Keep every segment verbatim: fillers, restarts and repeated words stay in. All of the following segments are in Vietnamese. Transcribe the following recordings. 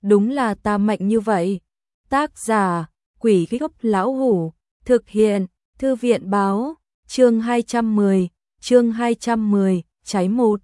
đúng là ta mạnh như vậy. Tác giả, Quỷ Gốc Lão Hủ, thực hiện, Thư viện báo, chương hai trăm mười, chương hai trăm mười, cháy một.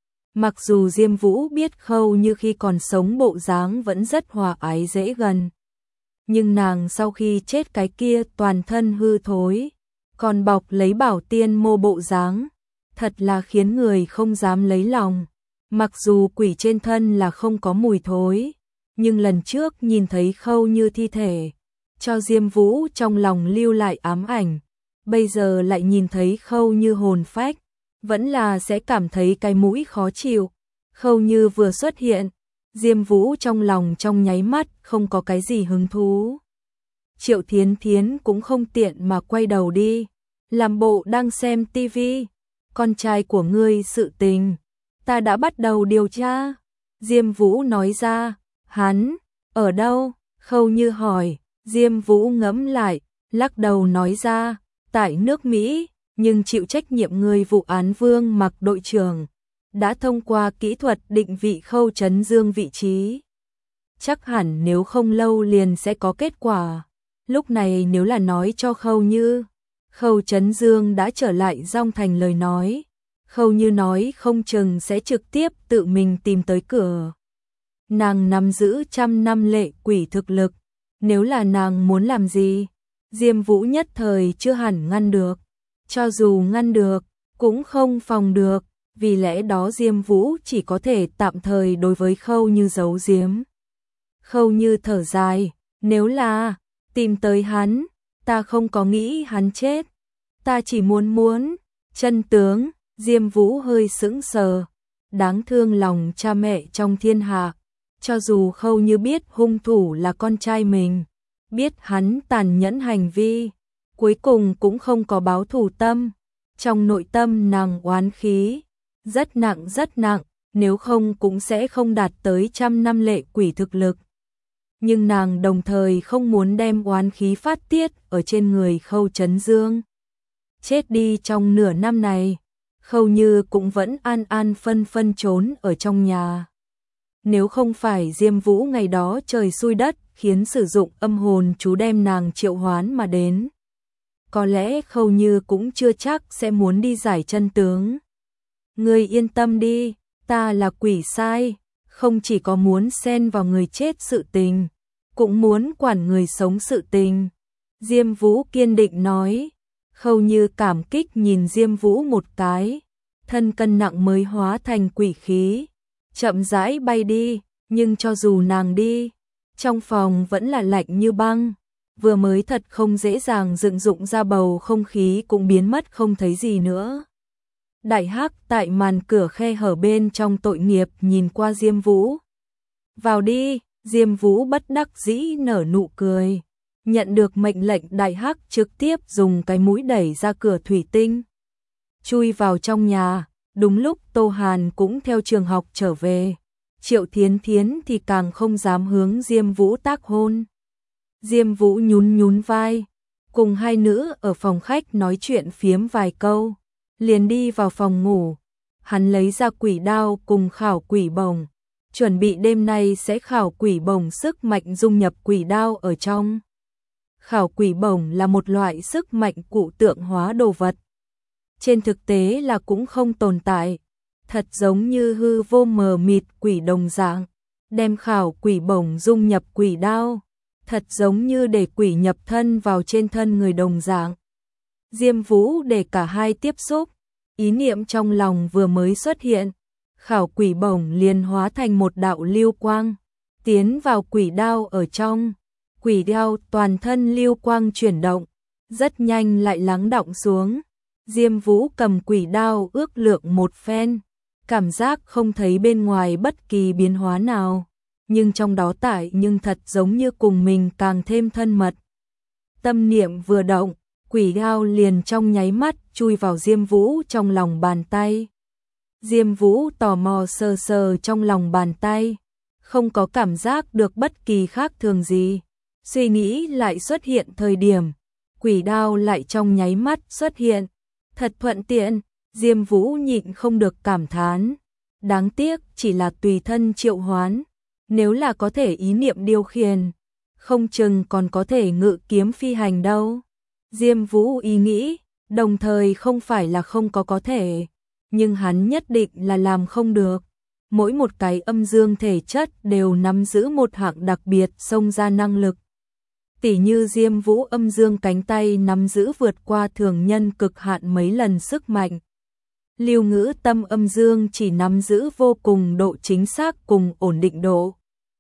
Mặc dù Diêm Vũ biết Khâu Như khi còn sống bộ dáng vẫn rất hòa ái dễ gần, nhưng nàng sau khi chết cái kia toàn thân hư thối, còn bọc lấy bảo tiên mô bộ dáng, thật là khiến người không dám lấy lòng. Mặc dù quỷ trên thân là không có mùi thối, nhưng lần trước nhìn thấy Khâu Như thi thể, cho Diêm Vũ trong lòng lưu lại ám ảnh, bây giờ lại nhìn thấy Khâu Như hồn phách, vẫn là sẽ cảm thấy cái mũi khó chịu. Khâu Như vừa xuất hiện, Diêm Vũ trong lòng trong nháy mắt không có cái gì hứng thú. Triệu Thiến Thiến cũng không tiện mà quay đầu đi, làm bộ đang xem tivi. Con trai của ngươi sự tình, ta đã bắt đầu điều tra. Diêm Vũ nói ra. Hắn, ở đâu? Khâu Như hỏi. Diêm Vũ ngẫm lại, lắc đầu nói ra, tại nước Mỹ, nhưng chịu trách nhiệm người vụ án Vương Mặc đội trưởng đã thông qua kỹ thuật định vị Khâu Chấn Dương vị trí. Chắc hẳn nếu không lâu liền sẽ có kết quả. Lúc này nếu là nói cho Khâu Như, Khâu Chấn Dương đã trở lại Dong Thành lời nói, Khâu Như nói không chừng sẽ trực tiếp tự mình tìm tới cửa. Nàng nắm giữ trăm năm lệ quỷ thực lực, nếu là nàng muốn làm gì, Diêm Vũ nhất thời chưa hẳn ngăn được, cho dù ngăn được, cũng không phòng được, vì lẽ đó Diêm Vũ chỉ có thể tạm thời đối với Khâu Như giấu giếm. Khâu Như thở dài, nếu là tìm tới hắn, ta không có nghĩ hắn chết, ta chỉ muốn muốn chân tướng. Diêm Vũ hơi sững sờ, đáng thương lòng cha mẹ trong thiên hạ, cho dù Khâu Như biết hung thủ là con trai mình, biết hắn tàn nhẫn hành vi, cuối cùng cũng không có báo thù tâm, trong nội tâm nàng oán khí rất nặng rất nặng, nếu không cũng sẽ không đạt tới trăm năm lệ quỷ thực lực. Nhưng nàng đồng thời không muốn đem oán khí phát tiết ở trên người Khâu Chấn Dương. Chết đi trong nửa năm này, Khâu Như cũng vẫn an an phân phân trốn ở trong nhà. Nếu không phải Diêm Vũ ngày đó trời xui đất khiến sử dụng âm hồn chú đem nàng triệu hoán mà đến, có lẽ Khâu Như cũng chưa chắc sẽ muốn đi giải chân tướng. Ngươi yên tâm đi, ta là quỷ sai, không chỉ có muốn xen vào người chết sự tình, cũng muốn quản người sống sự tình. Diêm Vũ kiên định nói. Khâu Như cảm kích nhìn Diêm Vũ một cái, thân cân nặng mới hóa thành quỷ khí, chậm rãi bay đi, nhưng cho dù nàng đi, trong phòng vẫn là lạnh như băng, vừa mới thật không dễ dàng dựng dụng ra bầu không khí cũng biến mất không thấy gì nữa. Đại Hắc tại màn cửa khe hở bên trong tội nghiệp nhìn qua Diêm Vũ. Vào đi, Diêm Vũ bất đắc dĩ nở nụ cười. Nhận được mệnh lệnh, Đại Hắc trực tiếp dùng cái mũi đẩy ra cửa thủy tinh, chui vào trong nhà. Đúng lúc Tô Hàn cũng theo trường học trở về, Triệu Thiến Thiến thì càng không dám hướng Diêm Vũ tác hôn. Diêm Vũ nhún nhún vai, cùng hai nữ ở phòng khách nói chuyện phiếm vài câu, liền đi vào phòng ngủ. Hắn lấy ra quỷ đao cùng khảo quỷ bổng, chuẩn bị đêm nay sẽ khảo quỷ bổng sức mạnh dung nhập quỷ đao ở trong. Khảo quỷ bổng là một loại sức mạnh cụ tượng hóa đồ vật, trên thực tế là cũng không tồn tại, thật giống như hư vô mờ mịt quỷ đồng dạng. Đem khảo quỷ bổng dung nhập quỷ đao, thật giống như để quỷ nhập thân vào trên thân người đồng dạng. Diêm Vũ để cả hai tiếp xúc, ý niệm trong lòng vừa mới xuất hiện, khảo quỷ bổng liền hóa thành một đạo lưu quang, tiến vào quỷ đao ở trong. Quỷ đao toàn thân lưu quang chuyển động, rất nhanh lại lắng đọng xuống. Diêm Vũ cầm quỷ đao ước lượng một phen, cảm giác không thấy bên ngoài bất kỳ biến hóa nào, nhưng trong đó tại nhưng thật giống như cùng mình càng thêm thân mật. Tâm niệm vừa động, quỷ đao liền trong nháy mắt chui vào Diêm Vũ trong lòng bàn tay. Diêm Vũ tò mò sờ sờ trong lòng bàn tay, không có cảm giác được bất kỳ khác thường gì. Suy nghĩ lại xuất hiện thời điểm, quỷ đao lại trong nháy mắt xuất hiện, thật thuận tiện. Diêm Vũ nhịn không được cảm thán, đáng tiếc chỉ là tùy thân triệu hoán, Nếu là có thể ý niệm điều khiển, không chừng còn có thể ngự kiếm phi hành đâu. Diêm Vũ ý nghĩ, đồng thời không phải là không có có thể, nhưng hắn nhất định là làm không được. Mỗi một cái âm dương thể chất đều nắm giữ một hạng đặc biệt xông ra năng lực. Tỉ như Diêm Vũ âm dương cánh tay nắm giữ vượt qua thường nhân cực hạn mấy lần sức mạnh. Lưu Ngữ tâm âm dương chỉ nắm giữ vô cùng độ chính xác cùng ổn định độ.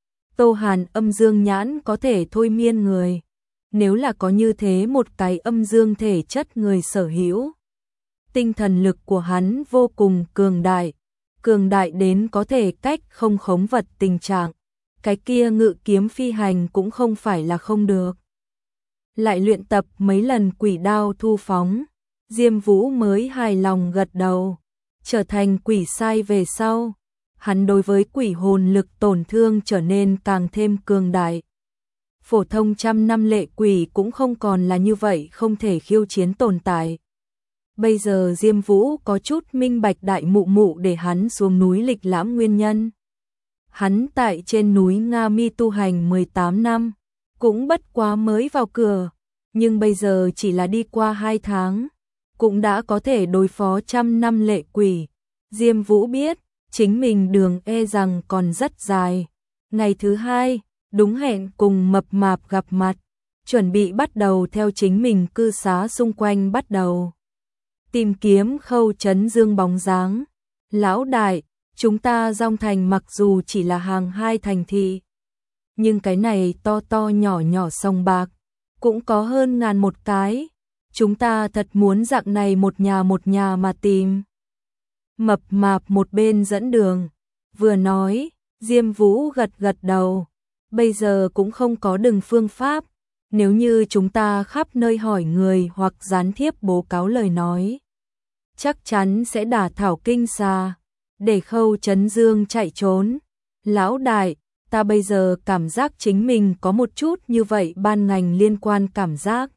Tô Hàn âm dương nhãn có thể thôi miên người. Nếu là có như thế một cái âm dương thể chất người sở hữu, tinh thần lực của hắn vô cùng cường đại, cường đại đến có thể cách không khống vật tình trạng. Cái kia ngự kiếm phi hành cũng không phải là không được. Lại luyện tập mấy lần quỷ đao thu phóng, Diêm Vũ mới hài lòng gật đầu. Trở thành quỷ sai về sau, hắn đối với quỷ hồn lực tổn thương trở nên càng thêm cường đại. Phổ thông trăm năm lệ quỷ cũng không còn là như vậy không thể khiêu chiến tồn tại. Bây giờ Diêm Vũ có chút minh bạch đại mụ mụ để hắn xuống núi lịch lãm nguyên nhân. Hắn tại trên núi Nga Mi tu hành mười tám năm, cũng bất quá mới vào cửa, nhưng bây giờ chỉ là đi qua hai tháng, cũng đã có thể đối phó trăm năm lệ quỷ. Diêm Vũ biết, chính mình đường e rằng còn rất dài. Ngày thứ hai, đúng hẹn cùng Mập Mạp gặp mặt, chuẩn bị bắt đầu theo chính mình cư xá xung quanh bắt đầu tìm kiếm Khâu Chấn Dương bóng dáng. Lão đại, chúng ta Dong Thành mặc dù chỉ là hàng hai thành thị, nhưng cái này to to nhỏ nhỏ sông bạc, cũng có hơn ngàn một cái. Chúng ta thật muốn dạng này một nhà một nhà mà tìm. Mập Mạp một bên dẫn đường, vừa nói, Diêm Vũ gật gật đầu. Bây giờ cũng không có đường phương pháp, nếu như chúng ta khắp nơi hỏi người hoặc gián tiếp bố cáo lời nói, chắc chắn sẽ đả thảo kinh xa, để Khâu Chấn Dương chạy trốn. Lão đại, ta bây giờ cảm giác chính mình có một chút như vậy ban ngành liên quan cảm giác.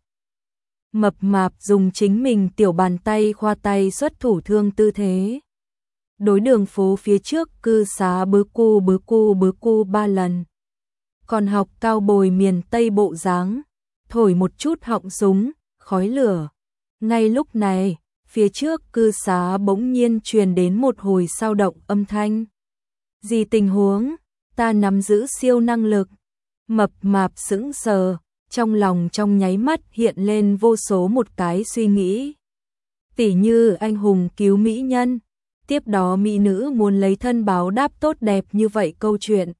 Mập Mạp dùng chính mình tiểu bàn tay khoa tay xuất thủ thương tư thế. Đối đường phố phía trước cư xá bứ cu bứ cu bứ cu ba lần. Còn học cao bồi miền Tây bộ dáng, thổi một chút họng súng, khói lửa. Ngay lúc này, phía trước cư xá bỗng nhiên truyền đến một hồi sao động âm thanh. Gì tình huống? Ta nắm giữ siêu năng lực. Mập Mạp sững sờ, trong lòng trong nháy mắt hiện lên vô số một cái suy nghĩ. Tỉ như anh hùng cứu mỹ nhân, tiếp đó mỹ nữ muốn lấy thân báo đáp tốt đẹp như vậy câu chuyện.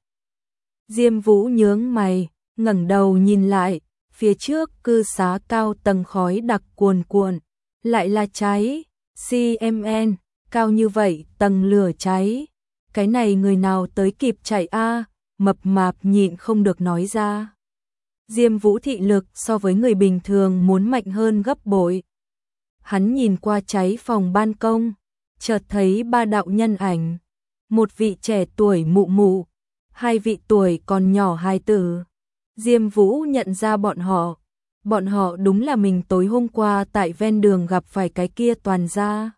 Diêm Vũ nhướng mày, ngẩng đầu nhìn lại, phía trước cư xá cao tầng khói đặc cuồn cuộn, lại là cháy, xê em en, cao như vậy tầng lửa cháy. Cái này người nào tới kịp chạy a? Mập Mạp nhịn không được nói ra. Diêm Vũ thị lực so với người bình thường muốn mạnh hơn gấp bội. Hắn nhìn qua cháy phòng ban công, chợt thấy ba đạo nhân ảnh, một vị trẻ tuổi mụ mụ, hai vị tuổi còn nhỏ hài tử. Diêm Vũ nhận ra bọn họ, bọn họ đúng là mình tối hôm qua tại ven đường gặp phải cái kia toàn gia.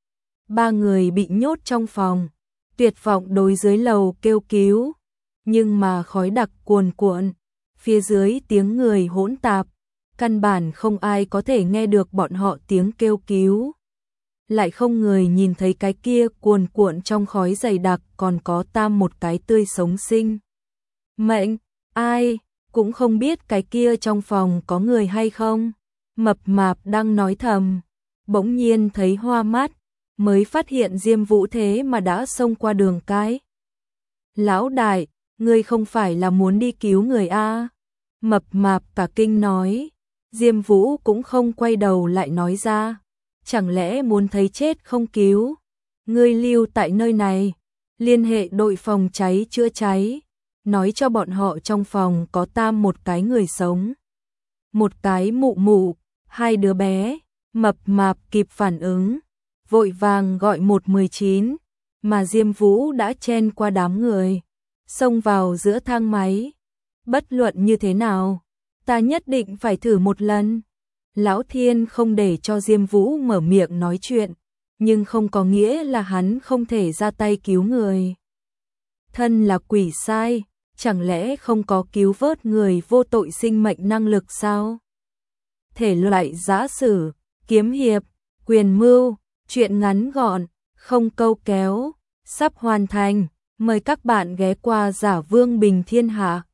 Ba người bị nhốt trong phòng, tuyệt vọng đối dưới lầu kêu cứu, nhưng mà khói đặc cuồn cuộn, phía dưới tiếng người hỗn tạp, căn bản không ai có thể nghe được bọn họ tiếng kêu cứu. Lại không người nhìn thấy cái kia cuồn cuộn trong khói dày đặc còn có tam một cái tươi sống sinh. Mệnh, ai, cũng không biết cái kia trong phòng có người hay không. Mập Mạp đang nói thầm, bỗng nhiên thấy hoa mắt, mới phát hiện Diêm Vũ thế mà đã xông qua đường cái. Lão đại, ngươi không phải là muốn đi cứu người a? Mập Mạp cả kinh nói. Diêm Vũ cũng không quay đầu lại nói ra. Chẳng lẽ muốn thấy chết không cứu? Ngươi lưu tại nơi này, liên hệ đội phòng cháy chữa cháy, nói cho bọn họ trong phòng có tam một cái người sống, một cái mụ mụ, hai đứa bé. Mập Mạp kịp phản ứng, vội vàng gọi một một chín, mà Diêm Vũ đã chen qua đám người, xông vào giữa thang máy. Bất luận như thế nào, ta nhất định phải thử một lần. Lão Thiên không để cho Diêm Vũ mở miệng nói chuyện, nhưng không có nghĩa là hắn không thể ra tay cứu người. Thân là quỷ sai, chẳng lẽ không có cứu vớt người vô tội sinh mệnh năng lực sao? Thể loại giã sử, kiếm hiệp, quyền mưu, truyện ngắn gọn, không câu kéo, sắp hoàn thành. Mời các bạn ghé qua Giả Vương Bình Thiên Hạ.